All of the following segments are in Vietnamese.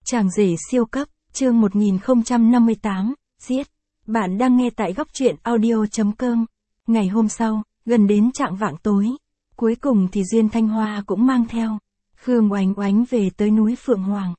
Chàng rể siêu cấp, chương 1058, giết. Bạn đang nghe tại góc truyện audio.com. Ngày hôm sau, gần đến chạng vạng tối, cuối cùng thì Duyên Thanh Hoa cũng mang theo Khương Oánh Oánh về tới núi Phượng Hoàng.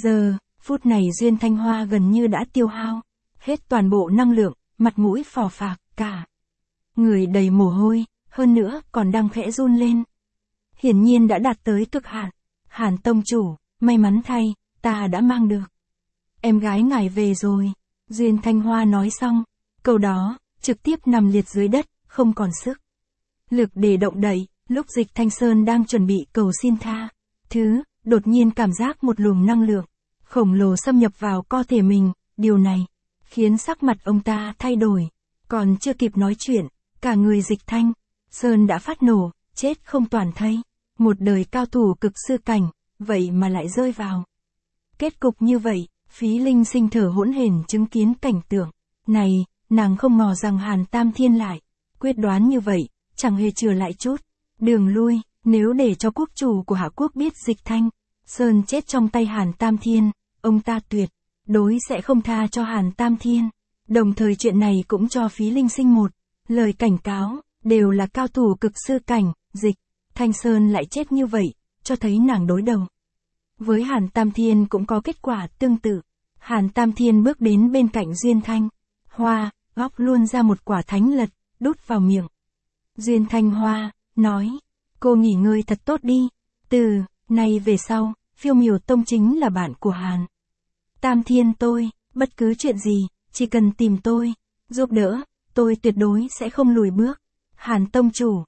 Phút này Duyên Thanh Hoa gần như đã tiêu hao hết toàn bộ năng lượng, mặt mũi phò phạc, cả người đầy mồ hôi, hơn nữa còn đang khẽ run lên. Hiển nhiên đã đạt tới cực hạn. Hàn tông chủ, may mắn thay, ta đã mang được em gái ngài về rồi. Duyên Thanh Hoa nói xong câu đó, trực tiếp nằm liệt dưới đất, không còn sức lực để động đậy. Lúc Dịch Thanh Sơn đang chuẩn bị cầu xin tha thứ, đột nhiên cảm giác một luồng năng lượng khổng lồ xâm nhập vào cơ thể mình. Điều này khiến sắc mặt ông ta thay đổi. Còn chưa kịp nói chuyện, cả người Dịch Thanh Sơn đã phát nổ, chết không toàn thây. Một đời cao thủ cực sư cảnh, vậy mà lại rơi vào kết cục như vậy. Phí Linh Sinh thở hỗn hển chứng kiến cảnh tượng này, nàng không ngờ rằng Hàn Tam Thiên lại quyết đoán như vậy, chẳng hề chừa lại chút đường lui. Nếu để cho quốc chủ của Hạ Quốc biết Dịch Thanh Sơn chết trong tay Hàn Tam Thiên, ông ta tuyệt đối sẽ không tha cho Hàn Tam Thiên. Đồng thời chuyện này cũng cho Phí Linh Sinh một lời cảnh cáo, đều là cao thủ cực sư cảnh, Dịch Thanh Sơn lại chết như vậy, cho thấy nàng đối đầu với Hàn Tam Thiên cũng có kết quả tương tự. Hàn Tam Thiên bước đến bên cạnh Duyên Thanh Hoa, góc luôn ra một quả thánh lật, đút vào miệng Duyên Thanh Hoa, nói, cô nghỉ ngơi thật tốt đi. Từ nay về sau, Phiêu Miểu Tông chính là bạn của Hàn Tam Thiên tôi, bất cứ chuyện gì, chỉ cần tìm tôi, giúp đỡ, tôi tuyệt đối sẽ không lùi bước. Hàn Tông chủ,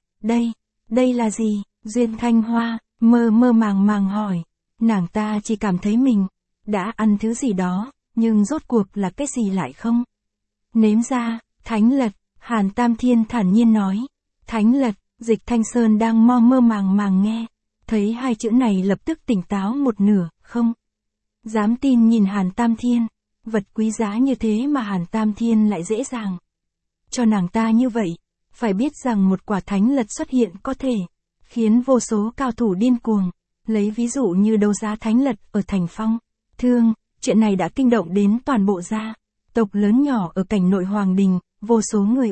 đây là gì? Duyên Thanh Hoa, mơ màng hỏi. Nàng ta chỉ cảm thấy mình đã ăn thứ gì đó, nhưng rốt cuộc là cái gì lại không nếm ra. Thánh lật, Hàn Tam Thiên thản nhiên nói. Thánh lật. Dịch Thanh Sơn đang mơ màng nghe thấy hai chữ này lập tức tỉnh táo một nửa, không dám tin nhìn Hàn Tam Thiên. Vật quý giá như thế mà Hàn Tam Thiên lại dễ dàng cho nàng ta như vậy. Phải biết rằng một quả thánh lật xuất hiện có thể khiến vô số cao thủ điên cuồng. Lấy ví dụ như đấu giá thánh lật ở thành Phong Thương, chuyện này đã kinh động đến toàn bộ gia tộc lớn nhỏ ở cảnh nội Hoàng Đình. Vô số người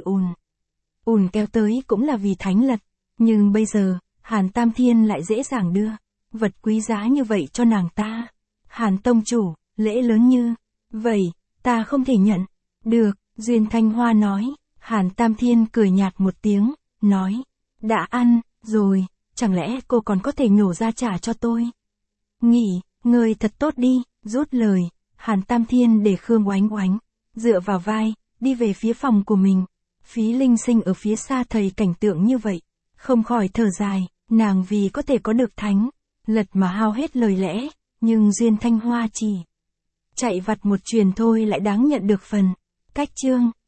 ùn kéo tới cũng là vì thánh lật. Nhưng bây giờ, Hàn Tam Thiên lại dễ dàng đưa vật quý giá như vậy cho nàng ta. Hàn Tông chủ, lễ lớn như vậy, ta không thể nhận được. Duyên Thanh Hoa nói. Hàn Tam Thiên cười nhạt một tiếng, nói, đã ăn rồi, chẳng lẽ cô còn có thể nhổ ra trả cho tôi? Nghỉ ngơi thật tốt đi. Rút lời, Hàn Tam Thiên để Khương Oánh Oánh dựa vào vai, đi về phía phòng của mình. Phí Linh Sinh ở phía xa thấy cảnh tượng như vậy, không khỏi thở dài. Nàng vì có thể có được thánh lật mà hao hết lời lẽ, nhưng Duyên Thanh Hoa chỉ chạy vặt một chuyền thôi lại đáng nhận được phần cách chương.